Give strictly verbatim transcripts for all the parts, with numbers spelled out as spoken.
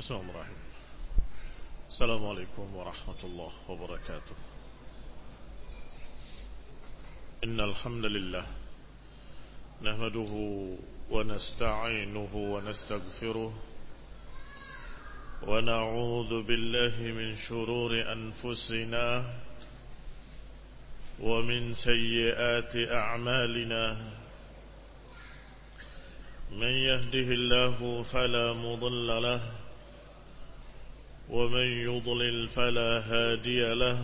Bismillahirrahmanirrahim. Assalamualaikum warahmatullahi wabarakatuh. Innal hamdalillah nahmaduhu wa nasta'inuhu wa nastaghfiruh wa na'udzu billahi min shururi anfusina wa min sayyiati a'malina. من يهده الله فلا مضل له ومن يضلل فلا هادي له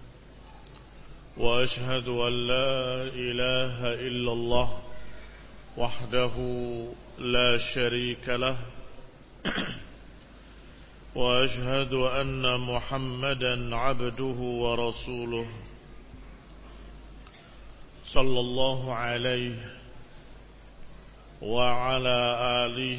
وأشهد أن لا إله إلا الله وحده لا شريك له وأشهد أن محمدا عبده ورسوله صلى الله عليه وعلى آله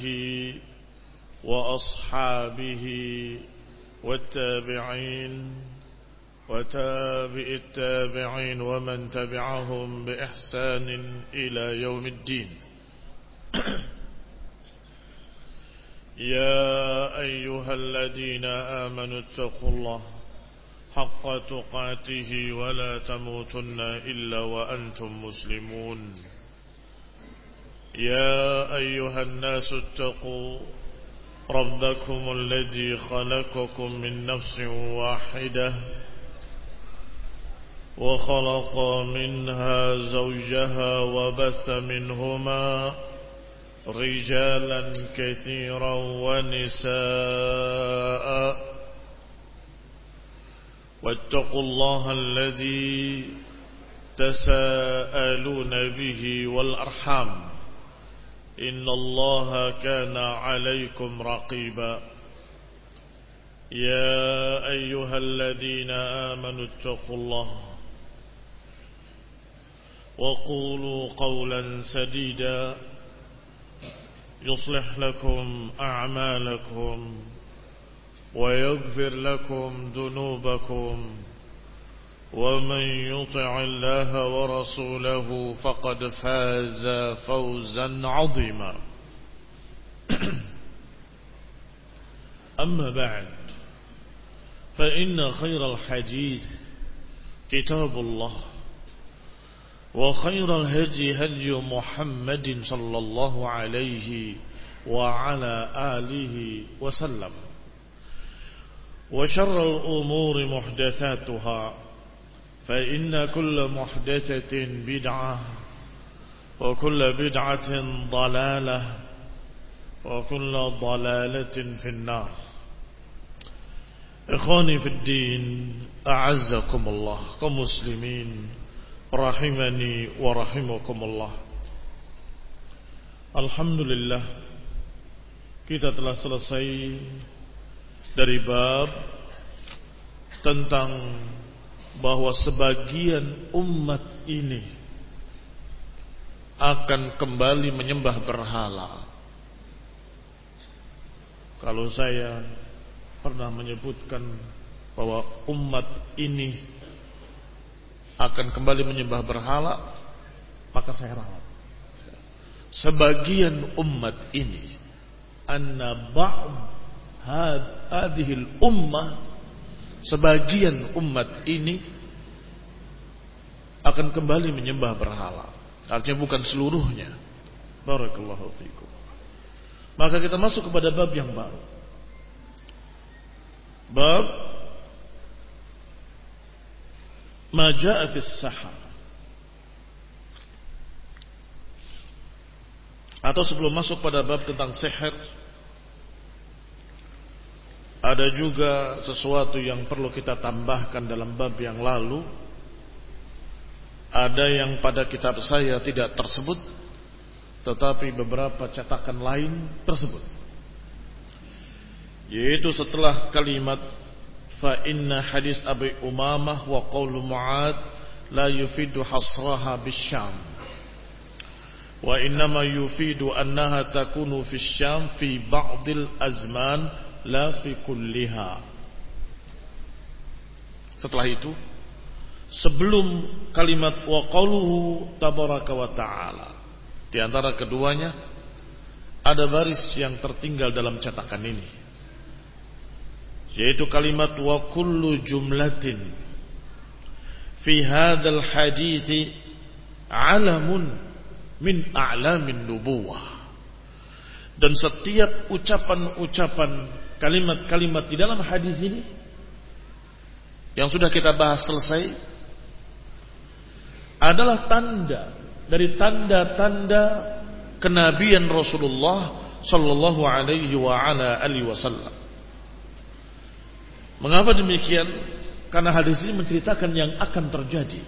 وأصحابه والتابعين وتابع التابعين ومن تبعهم بإحسان إلى يوم الدين. يا أيها الذين آمنوا اتقوا الله حق تقاته ولا تموتن إلا وأنتم مسلمون. يا أيها الناس اتقوا ربكم الذي خلقكم من نفس واحدة وخلق منها زوجها وبث منهما رجالا كثيرا ونساء واتقوا الله الذي تساءلون به والأرحام إن الله كان عليكم رقيبا. يا أيها الذين آمنوا اتقوا الله وقولوا قولا سديدا يصلح لكم أعمالكم ويغفر لكم ذنوبكم ومن يطع الله ورسوله فقد فاز فوزا عظيما. أما بعد فإن خير الحديث كتاب الله وخير الهدي هدي محمد صلى الله عليه وعلى آله وسلم وشر الأمور محدثاتها فإن كل محدثة بدعة وكل بدعة ضلالة وكل ضلالة في النار. إخواني في الدين أعزكم الله كمسلمين رحمني ورحمكم الله. Alhamdulillah kita telah selesai dari bab tentang bahwa sebagian umat ini akan kembali menyembah berhala. Kalau saya pernah menyebutkan bahwa umat ini akan kembali menyembah berhala, maka saya ralat. Sebagian umat ini, anna ba'd hadhil ummah, sebagian umat ini akan kembali menyembah berhala. Artinya bukan seluruhnya. Barakallahu fikum. Maka kita masuk kepada bab yang baru. Bab ma jaa fis sahar. Atau sebelum masuk pada bab tentang sihir, ada juga sesuatu yang perlu kita tambahkan dalam bab yang lalu. Ada yang pada kitab saya tidak tersebut, tetapi beberapa cetakan lain tersebut, yaitu setelah kalimat fa inna hadis Abi Umamah wa qaulu Mu'ad la yufidu hasraha bisyam wa innama yufidu annaha takunu fisyam fi ba'dil azman la fi kulliha. Setelah itu, sebelum kalimat wa qauluhu tabaraka wa ta'ala, di antara keduanya ada baris yang tertinggal dalam cetakan ini, yaitu kalimat wa kullu jumlatin fi hadzal hadithi alamun min a'lamin nubuwah. Dan setiap ucapan-ucapan, kalimat-kalimat di dalam hadis ini yang sudah kita bahas selesai adalah tanda dari tanda-tanda kenabian Rasulullah sallallahu alaihi wa ala alihi wasallam. Mengapa demikian? Karena hadis ini menceritakan yang akan terjadi.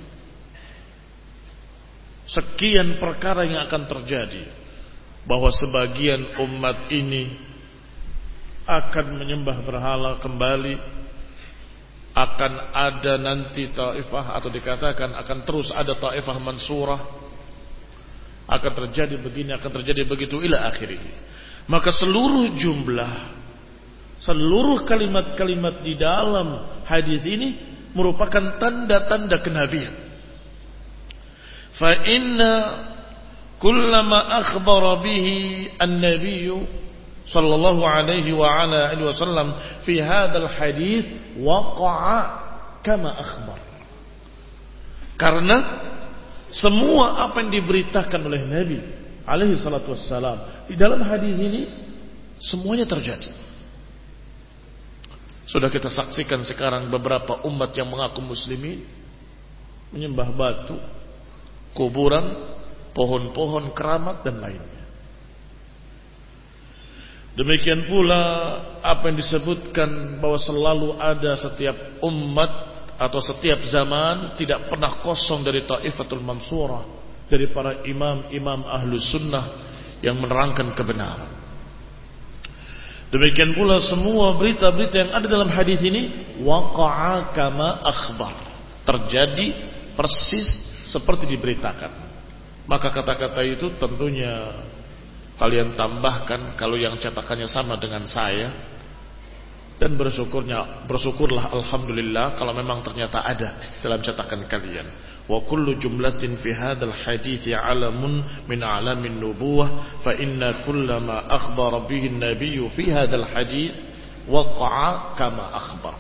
Sekian perkara yang akan terjadi, bahwa sebagian umat ini akan menyembah berhala kembali, akan ada nanti taifah, atau dikatakan akan terus ada taifah mansurah, akan terjadi begini, akan terjadi begitu ila akhirih. Maka seluruh jumlah, seluruh kalimat-kalimat di dalam hadis ini merupakan tanda-tanda kenabian. Fa inna kullama akhbara bihi an-nabiy sallallahu alaihi wa ala alihi wasallam fi hadzal hadis waqa'a kama akhbar. Karena semua apa yang diberitakan oleh Nabi alaihi salatu wassalam di dalam hadis ini semuanya terjadi. Sudah kita saksikan sekarang beberapa umat yang mengaku muslimin menyembah batu, kuburan, pohon-pohon keramat dan lainnya. Demikian pula apa yang disebutkan bahwa selalu ada setiap umat atau setiap zaman tidak pernah kosong dari Taifatul Mansurah, dari para imam-imam ahlus sunnah yang menerangkan kebenaran. Demikian pula semua berita-berita yang ada dalam hadis ini waqa'a kama akhbar, terjadi persis seperti diberitakan. Maka kata-kata itu tentunya kalian tambahkan kalau yang cetakannya sama dengan saya, dan bersyukurnya bersyukurlah alhamdulillah kalau memang ternyata ada dalam cetakan kalian. Wa kullu jumlatin fi hadzal hadithi alamun min a'lamin nubuwah fa inna kullama akhbara bihi an-nabiy fi hadzal hadits waqa'a kama akhbar.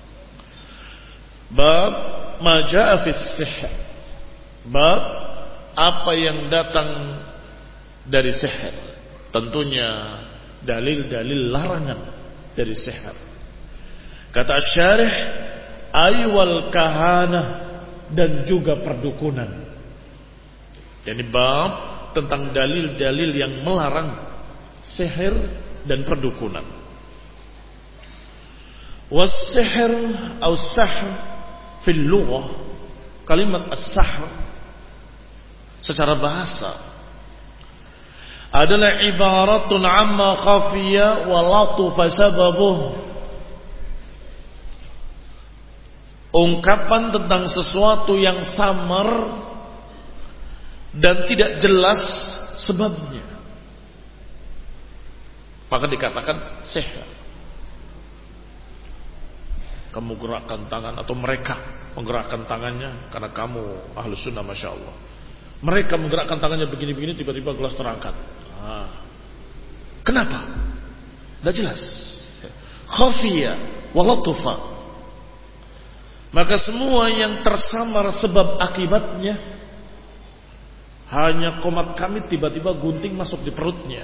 Bab ma jaa fi as-sihr. Bab apa yang datang dari sihir. Tentunya dalil-dalil larangan dari sihir. Kata syarih aywal kahanah, dan juga perdukunan. Yani bab tentang dalil-dalil yang melarang sihir dan perdukunan. Was-sihr atau sahr fil lughah, kalimat as-sahr secara bahasa adalah ibaratun amma khafiya wa latufa sababuh, ungkapan tentang sesuatu yang samar dan tidak jelas sebabnya, maka dikatakan sihir. Kamu gerakkan tangan, atau mereka menggerakkan tangannya, karena kamu ahlus sunnah masya Allah, mereka menggerakkan tangannya begini-begini, tiba-tiba gelas terangkat. Ah. Kenapa? Tidak jelas. Khafiya wa latufa. Maka semua yang tersamar sebab akibatnya, hanya komat kamit tiba-tiba gunting masuk di perutnya,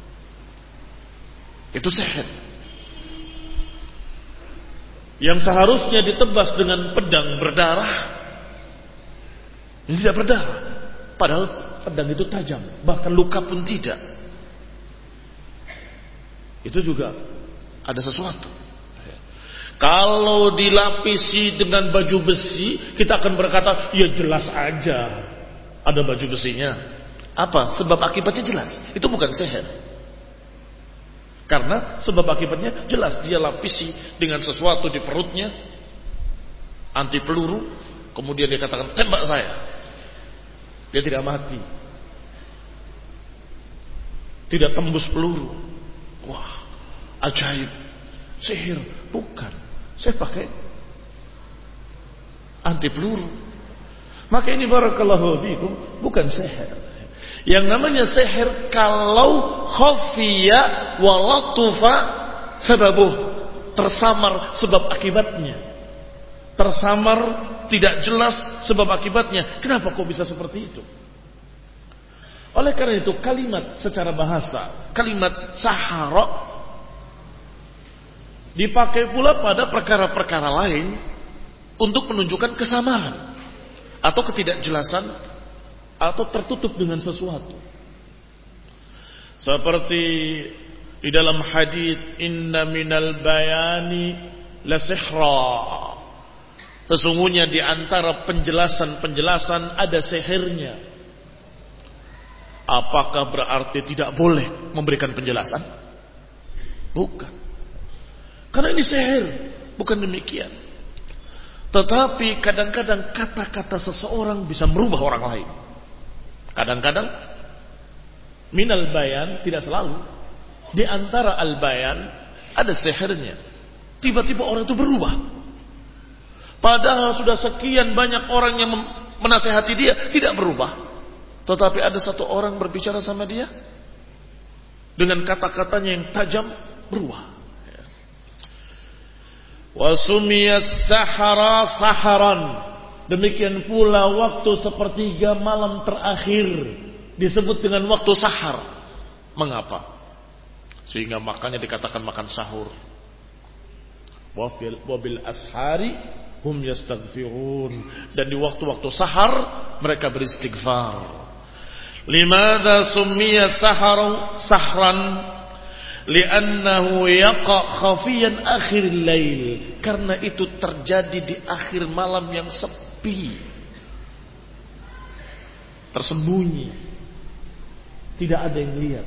itu sihir. Yang seharusnya ditebas dengan pedang berdarah, ini tidak berdarah, padahal pedang itu tajam, bahkan luka pun tidak. Itu juga ada sesuatu. Kalau dilapisi dengan baju besi, kita akan berkata, ya jelas aja ada baju besinya. Apa? Sebab akibatnya jelas. Itu bukan sihir. Karena sebab akibatnya jelas. Dia lapisi dengan sesuatu di perutnya, anti peluru, kemudian dia katakan, tembak saya. Dia tidak mati, tidak tembus peluru. Wah, ajaib. Sihir. Bukan. Saya pakai anti peluru. Maka ini barakallahu fikum bukan sihir. Yang namanya sihir kalau khafiya wa latufa sababuh, tersamar sebab akibatnya. Tersamar, tidak jelas sebab akibatnya. Kenapa kok bisa seperti itu? Oleh karena itu kalimat secara bahasa, kalimat sahara dipakai pula pada perkara-perkara lain untuk menunjukkan kesamaran atau ketidakjelasan atau tertutup dengan sesuatu. Seperti di dalam hadis inna minal bayani la sihra. Sesungguhnya di antara penjelasan-penjelasan ada sihirnya. Apakah berarti tidak boleh memberikan penjelasan? Bukan. Karena ini sihir, bukan demikian. Tetapi kadang-kadang kata-kata seseorang bisa merubah orang lain. Kadang-kadang minal bayan, tidak selalu. Di antara al bayan ada sihirnya. Tiba-tiba orang itu berubah. Padahal sudah sekian banyak orang yang menasehati dia tidak berubah. Tetapi ada satu orang berbicara sama dia dengan kata-katanya yang tajam berubah. Wasumiyas sahara saharan. Demikian pula waktu sepertiga malam terakhir disebut dengan waktu sahar. Mengapa? Sehingga makanya dikatakan makan sahur. Wabil, wabil ashari hum yastaghfirun. Dan di waktu-waktu sahar mereka beristighfar. Limadha summiya saharu sahran? Li'annahu yaqa khafiyan akhir lail. Karena itu terjadi di akhir malam yang sepi, tersembunyi, tidak ada yang lihat.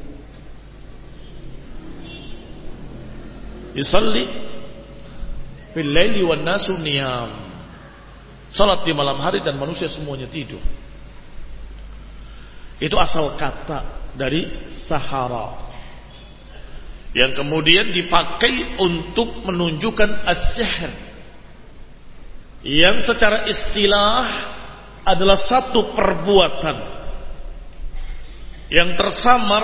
Yusalli fil laili wan nasu niyam. Salat di malam hari dan manusia semuanya tidur. Itu asal kata dari sahara, yang kemudian dipakai untuk menunjukkan as-sihr, yang secara istilah adalah satu perbuatan yang tersamar,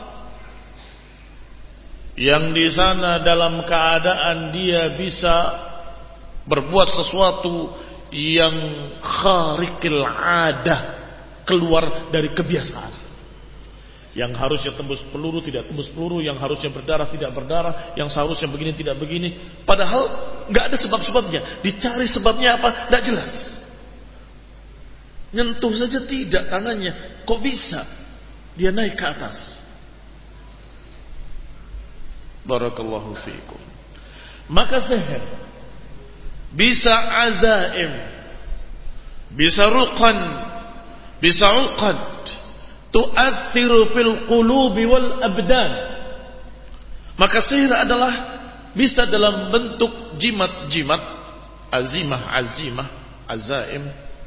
yang di sana dalam keadaan dia bisa berbuat sesuatu yang khariqil adah, keluar dari kebiasaan. Yang harusnya tembus peluru tidak tembus peluru, yang harusnya berdarah tidak berdarah, yang seharusnya begini tidak begini. Padahal nggak ada sebab-sebabnya. Dicari sebabnya apa? Nggak jelas. Nyentuh saja tidak tangannya, kok bisa dia naik ke atas? Barakallahu fiikum. Maka sihir bisa azaim, bisa ruqan, bisa uqad, tu'athiru fil qulubi wal abdan. Maka sihir adalah bisa dalam bentuk jimat-jimat, azimah, azimah, azaim.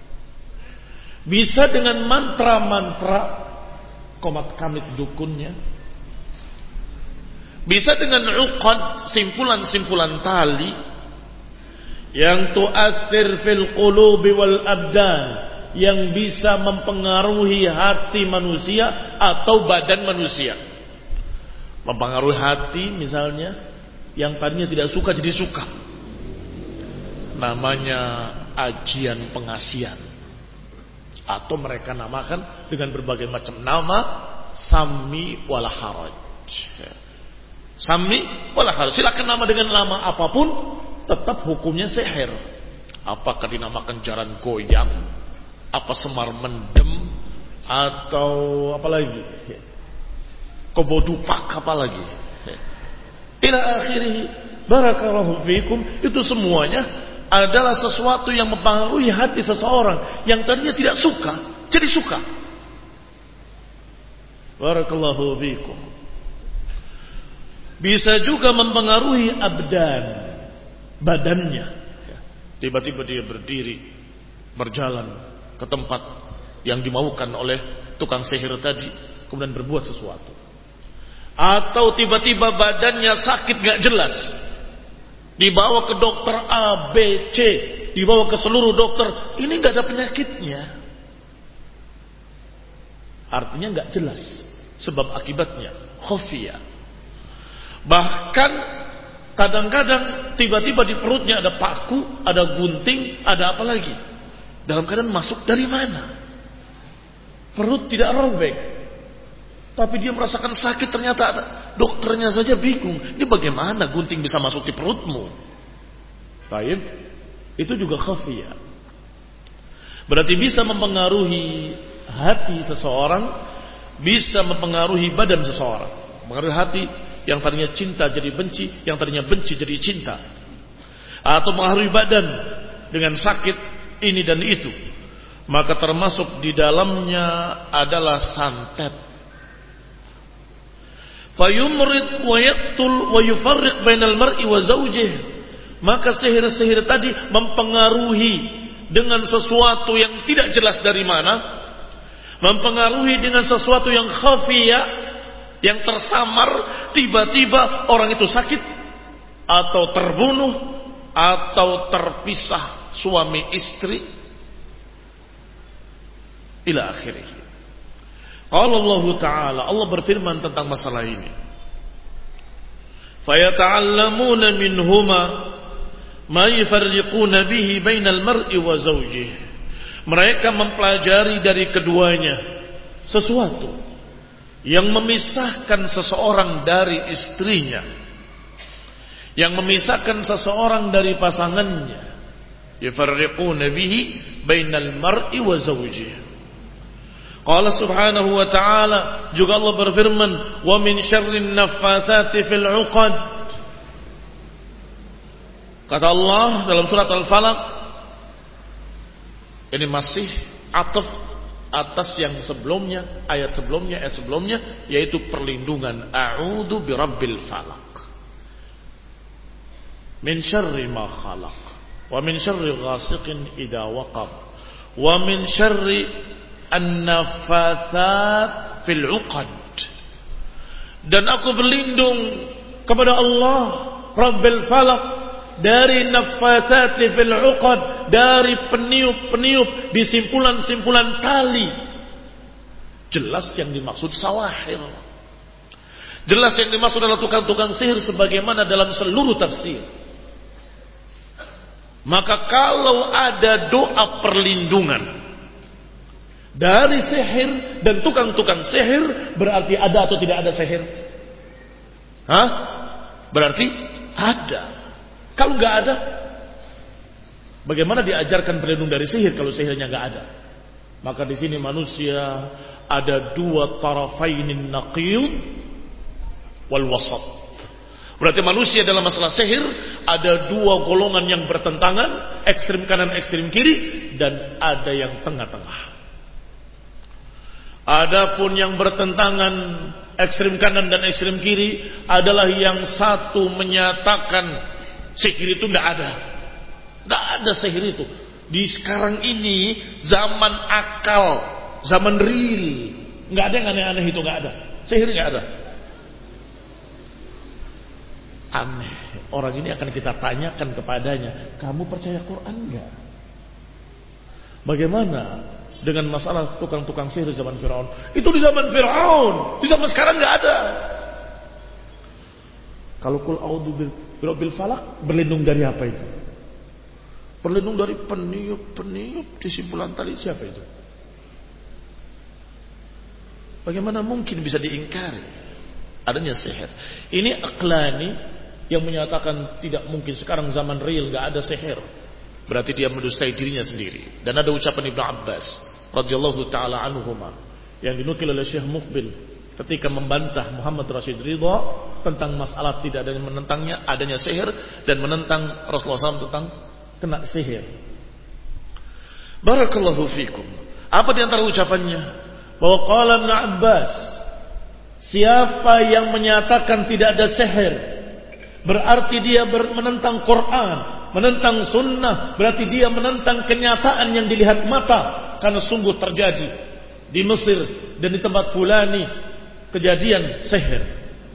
Bisa dengan mantra-mantra, komat kamit dukunnya. Bisa dengan uqad, simpulan-simpulan tali yang tu'athir fil qulubi wal abdan, yang bisa mempengaruhi hati manusia atau badan manusia. Mempengaruhi hati misalnya, yang tadinya tidak suka jadi suka. Namanya ajian pengasian. Atau mereka namakan dengan berbagai macam nama, sami wala haraj. Sami wala haraj. Silakan nama dengan nama apapun, tetap hukumnya sihir. Apakah dinamakan jaran goyang, apa semar mendem, atau apa lagi, kobodupak, apa lagi, ila akhirih. Barakallahu fiikum. Itu semuanya adalah sesuatu yang mempengaruhi hati seseorang yang tadinya tidak suka jadi suka. Barakallahu fiikum. Bisa juga mempengaruhi abdan, badannya. Tiba-tiba dia berdiri, berjalan ke tempat yang dimaukan oleh tukang sihir tadi, kemudian berbuat sesuatu. Atau tiba-tiba badannya sakit gak jelas, dibawa ke dokter A, B, C, dibawa ke seluruh dokter, ini gak ada penyakitnya. Artinya gak jelas sebab akibatnya, khafiyah. Bahkan Kadang-kadang tiba-tiba di perutnya ada paku, ada gunting, ada apa lagi. Dalam keadaan masuk dari mana? Perut tidak robek, tapi dia merasakan sakit, ternyata ada. Dokternya saja bingung, ini bagaimana gunting bisa masuk di perutmu? Baik, itu juga khafiyah. Berarti bisa mempengaruhi hati seseorang, bisa mempengaruhi badan seseorang. Mempengaruhi hati, yang tadinya cinta jadi benci, yang tadinya benci jadi cinta. Atau mempengaruhi badan dengan sakit ini dan itu. Maka termasuk di dalamnya adalah santet. Fayumrid wa yaqtul wa yufarriq bainal mar'i wa zawjih. Maka sihir-sihir tadi mempengaruhi dengan sesuatu yang tidak jelas dari mana, mempengaruhi dengan sesuatu yang khafiyah, yang tersamar, tiba-tiba orang itu sakit atau terbunuh atau terpisah suami istri ila akhirih. Qala Allah Ta'ala, Allah berfirman tentang masalah ini. Fayata'allamuna minhuma ma yufarriquna bihi bainal mar'i wa zawjih. Mereka mempelajari dari keduanya sesuatu yang memisahkan seseorang dari istrinya, yang memisahkan seseorang dari pasangannya. Yufarriquna bihi bainal mar'i wa zawjih. Qala subhanahu wa ta'ala, juga Allah berfirman, wa min syarrin naffatsati fil 'uqad. Kata Allah dalam surat Al-Falaq, ini masih ataf atas yang sebelumnya, ayat sebelumnya, ayat sebelumnya, yaitu perlindungan. A'udzu birabbil falaq min syarri ma khalaq wa min syarri ghasiqin idza waqab wa min syarri an-naffatsat fil 'uqad. Dan aku berlindung kepada Allah Rabbil Falaq dari naffatsat fil 'uqad, dari peniup-peniup di simpulan-simpulan tali. Jelas yang dimaksud sawahir. Jelas yang dimaksud adalah tukang-tukang sihir sebagaimana dalam seluruh tafsir. Maka kalau ada doa perlindungan dari sihir dan tukang-tukang sihir, berarti ada atau tidak ada sihir? Hah? Berarti ada. Kalau nggak ada, bagaimana diajarkan perlindung dari sihir kalau sihirnya nggak ada? Maka di sini manusia ada dua tarafainin naqiyud wal wasat. Berarti manusia dalam masalah sihir ada dua golongan yang bertentangan, ekstrem kanan, ekstrem kiri, dan ada yang tengah-tengah. Adapun yang bertentangan ekstrem kanan dan ekstrem kiri adalah yang satu menyatakan sihir itu tidak ada, tidak ada sihir itu. Di sekarang ini zaman akal, zaman real, nggak ada yang aneh-aneh itu, nggak ada. Sihir nggak ada. Aneh. Orang ini akan kita tanyakan kepadanya, kamu percaya Quran nggak? Bagaimana dengan masalah tukang-tukang sihir zaman Firaun? Itu di zaman Firaun, di zaman sekarang nggak ada. Kalau kul a'udzu birabbil falaq, berlindung dari apa itu? Berlindung dari peniup-peniup di simpulan tali. Siapa itu? Bagaimana mungkin bisa diingkari adanya sihir? Ini aqlani yang menyatakan tidak mungkin sekarang zaman real nggak ada sihir. Berarti dia mendustai dirinya sendiri. Dan ada ucapan Ibnu Abbas radhiyallahu taala anhuma yang dinukil oleh Syekh Muqbil ketika membantah Muhammad Rashid Ridha tentang masalah tidak adanya, menentangnya adanya sihir, dan menentang Rasulullah shallallahu alaihi wasallam tentang kena sihir. Barakallahu fikum. Apa di antara ucapannya? Bahwa qala Ibnu Abbas, siapa yang menyatakan tidak ada sihir, berarti dia menentang Quran, menentang sunnah, berarti dia menentang kenyataan yang dilihat mata. Karena sungguh terjadi di Mesir dan di tempat fulani kejadian sihir.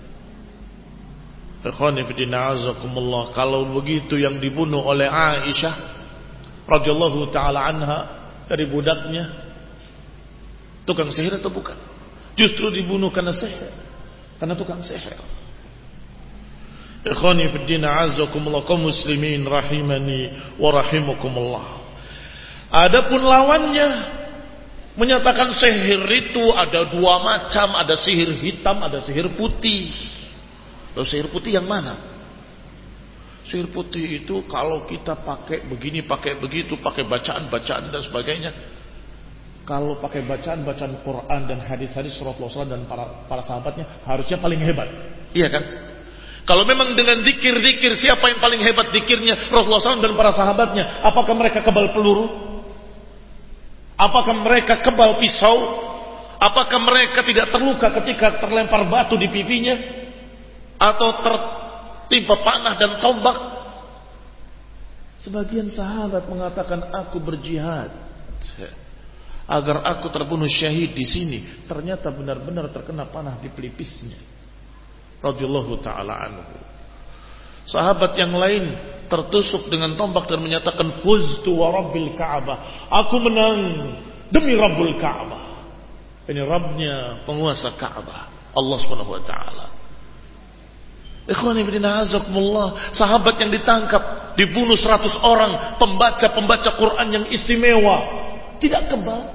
Ikhwani fillah azakumullah, kalau begitu yang dibunuh oleh Aisyah radhiyallahu taala anha dari budaknya tukang sihir atau bukan? Justru dibunuh karena sihir, karena tukang sihir. Ikhwani fid din, a'azzakumullah, kaum muslimin rahimani wa rahimakumullah. Adapun lawannya menyatakan sihir itu ada dua macam, ada sihir hitam, ada sihir putih. Lalu sihir putih yang mana? Sihir putih itu kalau kita pakai begini, pakai begitu, pakai bacaan-bacaan dan sebagainya. Kalau pakai bacaan-bacaan Quran dan hadis-hadis Rasulullah dan para para sahabatnya, harusnya paling hebat. Iya kan? Kalau memang dengan zikir-zikir, siapa yang paling hebat zikirnya? Rasulullah shallallahu alaihi wasallam dan para sahabatnya. Apakah mereka kebal peluru? Apakah mereka kebal pisau? Apakah mereka tidak terluka ketika terlempar batu di pipinya? Atau tertimpa panah dan tombak? Sebagian sahabat mengatakan, aku berjihad agar aku terbunuh syahid di sini. Ternyata benar-benar terkena panah di pelipisnya. Radhiyallahu ta'ala anhu. Sahabat yang lain tertusuk dengan tombak dan menyatakan, fuztu wa rabbil ka'bah, aku menang demi Rabbul Ka'bah. Ini Rabbnya penguasa Ka'bah, Allah subhanahu wa ta'ala. Ikhwani fillah, azakumullah, sahabat yang ditangkap, dibunuh seratus orang, pembaca-pembaca Quran yang istimewa, tidak kebal.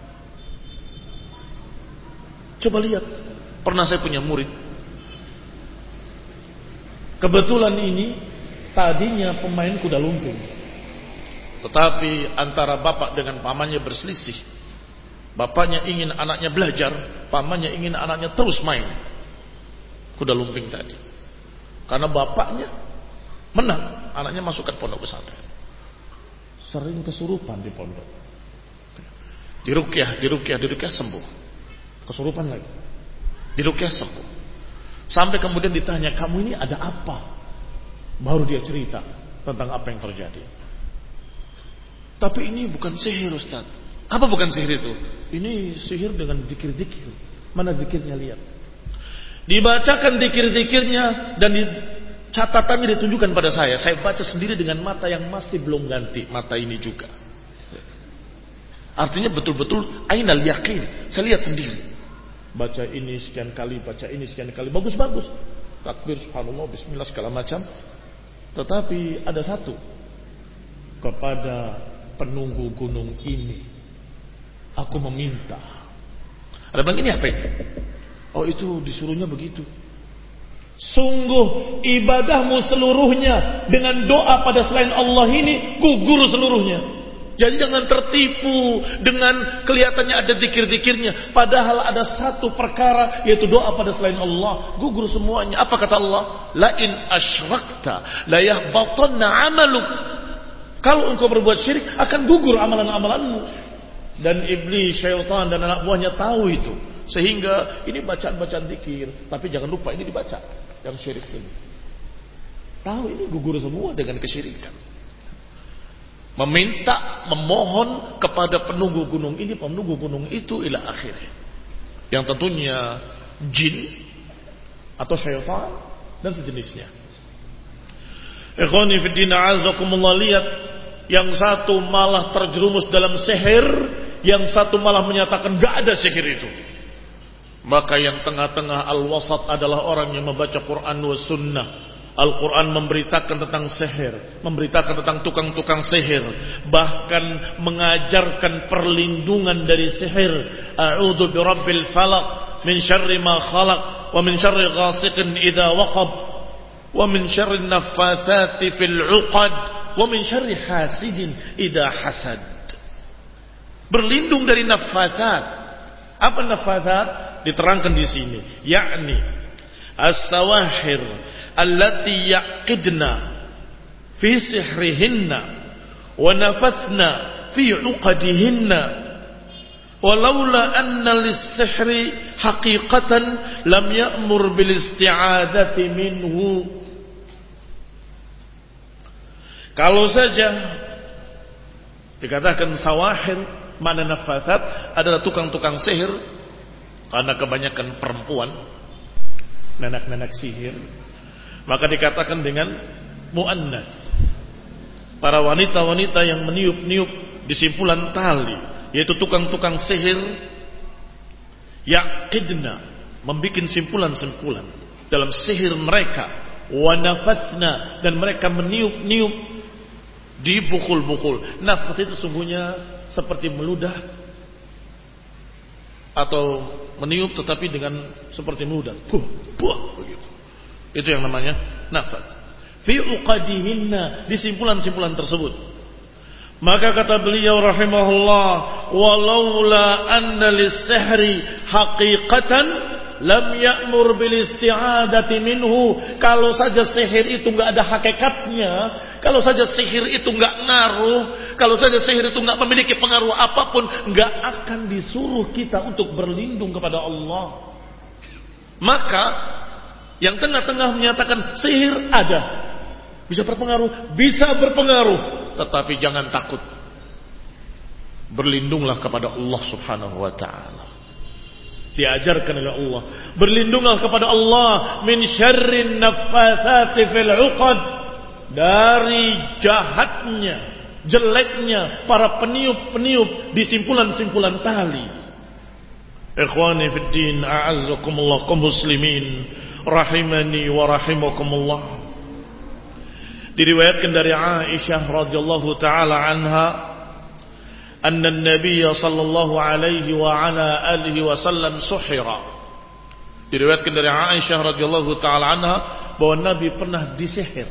Coba lihat, pernah saya punya murid, kebetulan ini tadinya pemain kuda lumping, tetapi antara bapak dengan pamannya berselisih. Bapaknya ingin anaknya belajar, pamannya ingin anaknya terus main kuda lumping tadi. Karena bapaknya menang, anaknya masukkan pondok pesantren. Sering kesurupan di pondok. Diruqyah, diruqyah, diruqyah sembuh. Kesurupan lagi. Diruqyah sembuh. Sampai kemudian ditanya, kamu ini ada apa? Baru dia cerita tentang apa yang terjadi. Tapi ini bukan sihir, Ustaz. Apa bukan sihir itu? Ini sihir dengan zikir-zikir. Mana zikirnya, lihat. Dibacakan zikir-zikirnya dan di, catatannya ditunjukkan pada saya. Saya baca sendiri dengan mata yang masih belum ganti. Mata ini juga. Artinya betul-betul ainal yakin. Saya lihat sendiri. Baca ini sekian kali, baca ini sekian kali, bagus-bagus, takbir, subhanallah, bismillah, segala macam. Tetapi ada satu, kepada penunggu gunung ini aku meminta. Ada bilang, ini apa itu? Oh, itu disuruhnya begitu. Sungguh ibadahmu seluruhnya dengan doa pada selain Allah ini gugur seluruhnya. Jadi jangan tertipu dengan kelihatannya ada zikir-zikirnya, padahal ada satu perkara, yaitu doa pada selain Allah, gugur semuanya. Apa kata Allah? La in asyrakta la yahbatanna 'amaluk. Kalau engkau berbuat syirik, akan gugur amalan-amalanmu. Dan iblis, syaitan dan anak buahnya tahu itu. Sehingga ini bacaan-bacaan zikir, tapi jangan lupa ini dibaca yang syirik ini. Tahu ini gugur semua dengan kesyirikan. Meminta, memohon kepada penunggu gunung ini, penunggu gunung itu, ila akhirnya. Yang tentunya jin atau syaitan dan sejenisnya. Ikhwani fiddin, a'azakumullah, lihat, yang satu malah terjerumus dalam sihir, yang satu malah menyatakan gak ada sihir itu. Maka yang tengah-tengah al-wasat adalah orang yang membaca Quran wa sunnah. Al-Quran memberitakan tentang sihir, memberitakan tentang tukang-tukang sihir, bahkan mengajarkan perlindungan dari sihir. A'udzu birabbil falaq min syarri ma khalaq wa min syarri ghasiqin idza waqab wa min syarri naffatsati fil 'uqad wa min syarri hasidin idza hasad. Berlindung dari naffatsat. Apa naffatsat? Diterangkan di sini, yakni as-sawahir allati yaqidna fi sihrihinna wa nafathna fi 'uqadihinna walaula anna lis-sihri haqiqatan lam ya'mur bil isti'adati minhu. Kalau saja dikatakan sawahir, mana nafathat adalah tukang-tukang sihir, karena kebanyakan perempuan nenek-nenek sihir, maka dikatakan dengan mu'annas, para wanita-wanita yang meniup-niup di simpulan tali, yaitu tukang-tukang sihir. Yaqidna, membikin simpulan-simpulan dalam sihir mereka, wa nafathna, dan mereka meniup-niup di bukul-bukul. Nafat itu sungguhnya seperti meludah atau meniup tetapi dengan seperti meludah. Buh, buh begitu. Itu yang namanya nafat. Fi uqadihinna, di simpulan-simpulan tersebut. Maka kata beliau rahimahullah, walaula anna lis-sihri haqiqatan lam ya'mur bil isti'adati minhu. Kalau saja sihir itu enggak ada hakikatnya, kalau saja sihir itu enggak ngaruh, kalau saja sihir itu enggak memiliki pengaruh apapun, enggak akan disuruh kita untuk berlindung kepada Allah. Maka yang tengah-tengah menyatakan sihir ada, bisa berpengaruh, bisa berpengaruh, tetapi jangan takut. Berlindunglah kepada Allah Subhanahu wa taala. Diajarkan oleh Allah, berlindunglah kepada Allah min syarrin naffatsati fil 'uqad, dari jahatnya, jeleknya para peniup-peniup di simpulan-simpulan tali. Ikhwani fid din, a'azzakumullah kaum muslimin rahimani wa rahimakumullah. Diriwayatkan dari Aisyah radhiyallahu taala anha, anna an-nabiy sallallahu alaihi wa ala alihi wasallam suhira. Diriwayatkan dari Aisyah radhiyallahu taala anha bahwa Nabi pernah disihir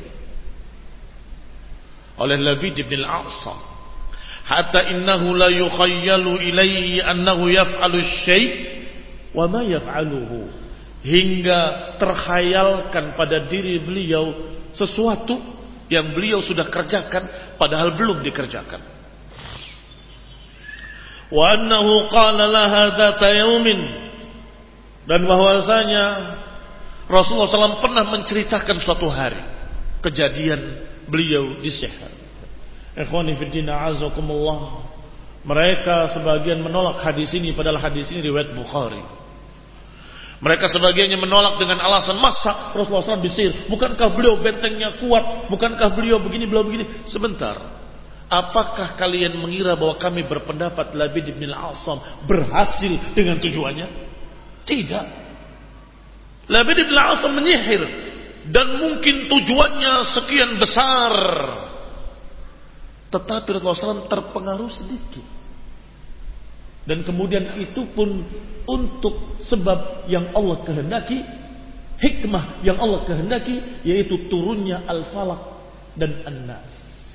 oleh Labid bin al-A'sam, hatta innahu la yukhayyalu ilaihi annahu yaf'alu syai' wa ma yaf'aluhu, hingga terkhayalkan pada diri beliau sesuatu yang beliau sudah kerjakan padahal belum dikerjakan. Wa annahu qala laha dzata yaumin, dan bahwasanya Rasulullah sallallahu alaihi wasallam pernah menceritakan suatu hari kejadian beliau disihir. Ikhwani fi din, a'azakumullah. Mereka sebagian menolak hadis ini, padahal hadis ini riwayat Bukhari. Mereka sebagiannya menolak dengan alasan, masa Rasulullah sallallahu alaihi wasallam disihir? Bukankah beliau bentengnya kuat? Bukankah beliau begini, beliau begini? Sebentar. Apakah kalian mengira bahwa kami berpendapat Labid bin al-A'sam berhasil dengan tujuannya? Tidak. Labid bin al-A'sam menyihir dan mungkin tujuannya sekian besar, tetapi Rasulullah sallallahu alaihi wasallam terpengaruh sedikit. Dan kemudian itu pun untuk sebab yang Allah kehendaki, hikmah yang Allah kehendaki, yaitu turunnya Al-Falaq dan An-Nas,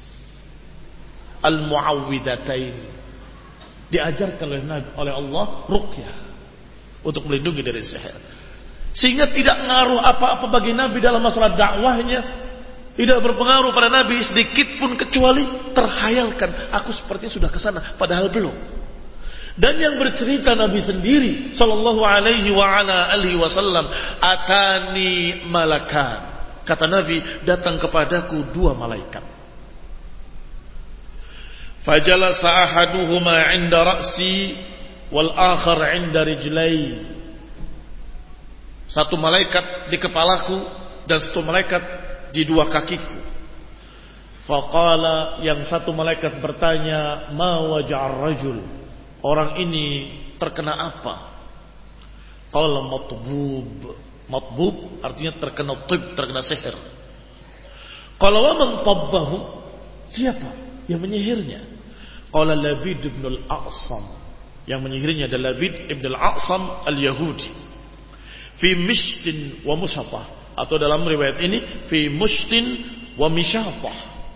Al-Mu'awwidatain. Diajarkan oleh, oleh Allah ruqyah untuk melindungi dari sihir, sehingga tidak ngaruh apa-apa bagi Nabi dalam masalah dakwahnya. Tidak berpengaruh pada Nabi sedikit pun, kecuali terhayalkan, aku sepertinya sudah kesana padahal belum. Dan yang bercerita Nabi sendiri sallallahu alaihi wa ala alihi wasallam, atani malakan, kata Nabi, datang kepadaku dua malaikat. Fajalasa ahaduhuma 'inda ra'si wal akhar 'inda rijlai. Satu malaikat di kepalaku dan satu malaikat di dua kakiku. Faqala, yang satu malaikat bertanya, ma waja'ar rajul, orang ini terkena apa? Qala matbub. Matbub artinya terkena tib, terkena sihir. Qala wa man tabbahu, siapa yang menyihirnya? Qala Labid bin al-A'sam, yang menyihirnya adalah Labid bin al-A'sam al-Yahudi. Fi mishtin wa musyatah, atau dalam riwayat ini fi mushtin wa misyatah,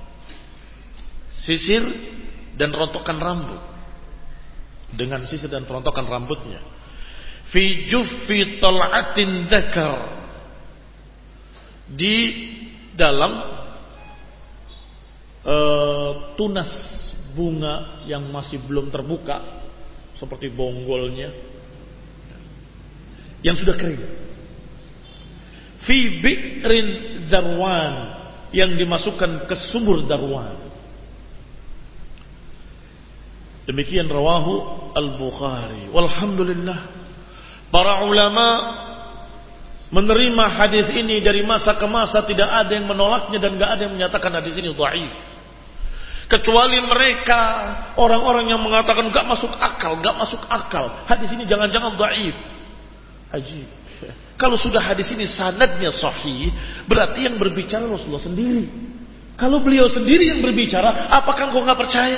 sisir dan rontokan rambut. Dengan sisir dan rontokan rambutnya. Fi juffi tal'atin dzakar, di dalam uh, tunas bunga yang masih belum terbuka, seperti bonggolnya yang sudah kering. Fi bi'rin darwan, yang dimasukkan ke sumur darwan. Demikian rawahu Al-Bukhari. Walhamdulillah, para ulama menerima hadis ini dari masa ke masa, tidak ada yang menolaknya dan tidak ada yang menyatakan hadis ini dhaif, kecuali mereka orang-orang yang mengatakan enggak masuk akal, enggak masuk akal, hadis ini jangan-jangan dhaif. Ajib. Kalau sudah hadis ini sanadnya sahih, berarti yang berbicara Rasulullah sendiri. Kalau beliau sendiri yang berbicara, apakah engkau enggak percaya?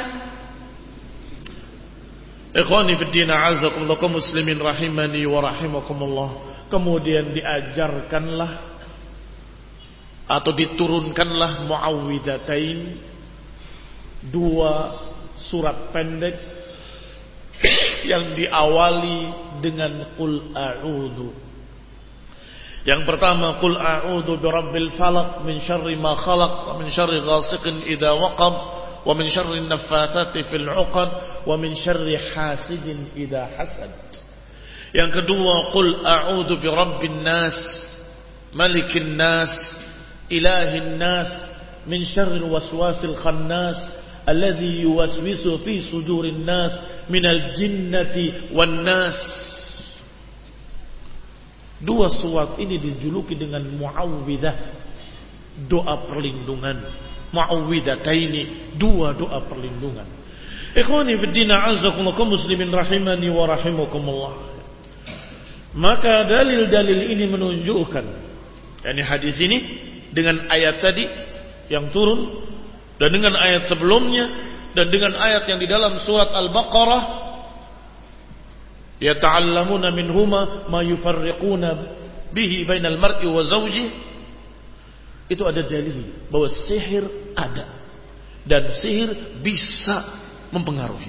Ikhwani fid din, a'azzakumullah, kaum muslimin rahimani wa rahimakumullah. Kemudian diajarkanlah atau diturunkanlah muawwidzatain, dua surat pendek yang diawali dengan qul a'udzu. Yang pertama, qul a'udzu birabbil falaq min syarri ma khalaq wa min syarri ghasiqin idza waqab wa min syarri naffatsati fil 'uqad wa min syarri hasidin idza hasad. Yang kedua, qul a'udzu birabbin nas malikin nas ilahin nas min syarril waswasil khannas alladzi yuwaswisu fi sudurin nas minal jinnati wan nas. Dua surat ini dijuluki dengan muawwidzah, doa perlindungan. Muawwidzataini, dua doa perlindungan. Ikhwani fid din, a'azzakumullah, muslimin rahimani wa rahimakumullah. Maka dalil-dalil ini menunjukkan, yakni hadis ini dengan ayat tadi yang turun dan dengan ayat sebelumnya dan dengan ayat yang di dalam surat Al-Baqarah, yata'allamuna minhuma ma yufarriquna bihi bainal mar'i wa zawji, itu ada dalil bahwa sihir ada dan sihir bisa mempengaruhi.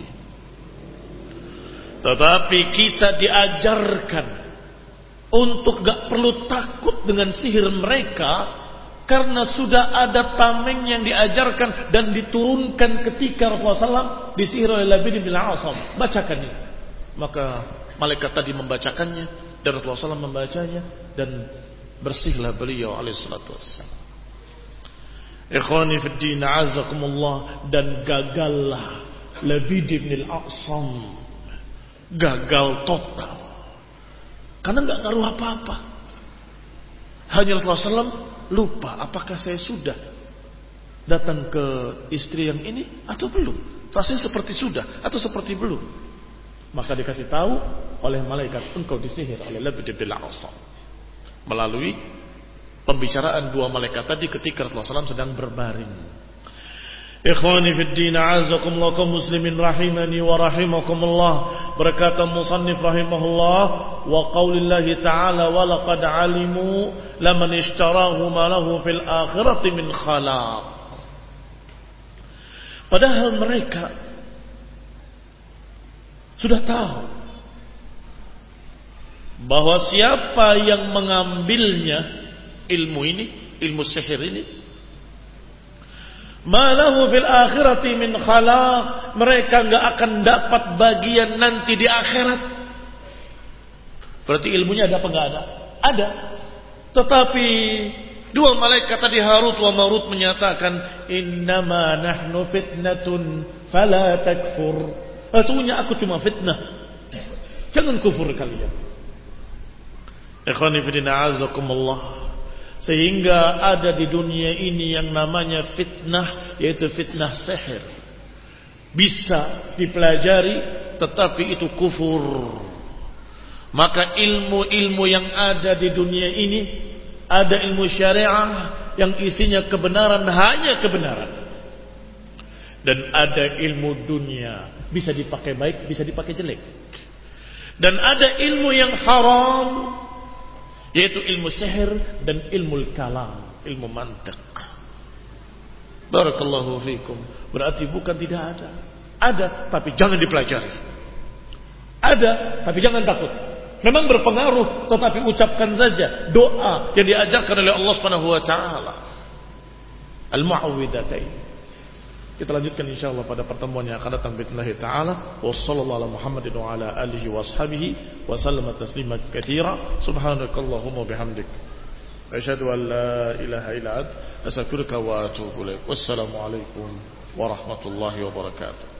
Tetapi kita diajarkan untuk gak perlu takut dengan sihir mereka, karena sudah ada tameng yang diajarkan dan diturunkan ketika Rasulullah shallallahu alaihi wasallam disihir oleh Labid bin Al-Asam. Bacakan ini. Maka malaikat tadi membacakannya dan Rasulullah shallallahu alaihi wasallam membacanya dan bersihlah beliau alaihi salatu wassalam. Ikhwani fid din, a'azzakumullah, dan gagallah Labid bin Al-Asam. Gagal total. Karena enggak ngaruh apa-apa. Hanya Rasulullah shallallahu alaihi wasallam lupa, apakah saya sudah datang ke istri yang ini atau belum? Rasanya seperti sudah atau seperti belum. Maka dikasih tahu oleh malaikat, engkau disihir oleh Labid bin Al-Asam, melalui pembicaraan dua malaikat tadi ketika Rasulullah shallallahu alaihi wasallam sedang berbaring. Ikhwani fid din, a'azzakumullah, kaum muslimin rahimani wa rahimakumullah. Berkata musannif rahimahullah, wa qaulillahi ta'ala wa laqad alimu laman ishtarahu ma lahu fil akhirati min khalaq. Padahal mereka sudah tahu bahwa siapa yang mengambilnya ilmu ini, ilmu sihir ini, malahu fil akhirati min khalaq, mereka enggak akan dapat bagian nanti di akhirat. Berarti ilmunya ada apa enggak ada? Ada. Tetapi dua malaikat tadi Harut wa Marut menyatakan, innama nahnu fitnatun fala takfur. Sesungguhnya aku cuma fitnah, jangan kufur kalian. Ikhwani fillah, a'azzakumullah. Sehingga ada di dunia ini yang namanya fitnah, yaitu fitnah sihir. Bisa dipelajari, tetapi itu kufur. Maka ilmu-ilmu yang ada di dunia ini, ada ilmu syariah yang isinya kebenaran, hanya kebenaran. Dan ada ilmu dunia, bisa dipakai baik, bisa dipakai jelek. Dan ada ilmu yang haram, yaitu ilmu sihir dan ilmu kalam, ilmu mantiq. Barakallahu fikum. Berarti bukan tidak ada. Ada, tapi jangan dipelajari. Ada, tapi jangan takut. Memang berpengaruh, tetapi ucapkan saja doa yang diajarkan oleh Allah Subhanahu wa taala. Al-mu'awwidzatain. Kita lanjutkan insyaallah pada pertemuan yang akan datang bismillah taala. Wassallallahu ala Muhammadin wa ala alihi washabihi wa sallama tasliman katsira. Subhanakallahumma bihamdik, asyhadu an la ilaha illa anta, astaghfiruka wa atubu ilaik. Wassalamu alaikum warahmatullahi wabarakatuh.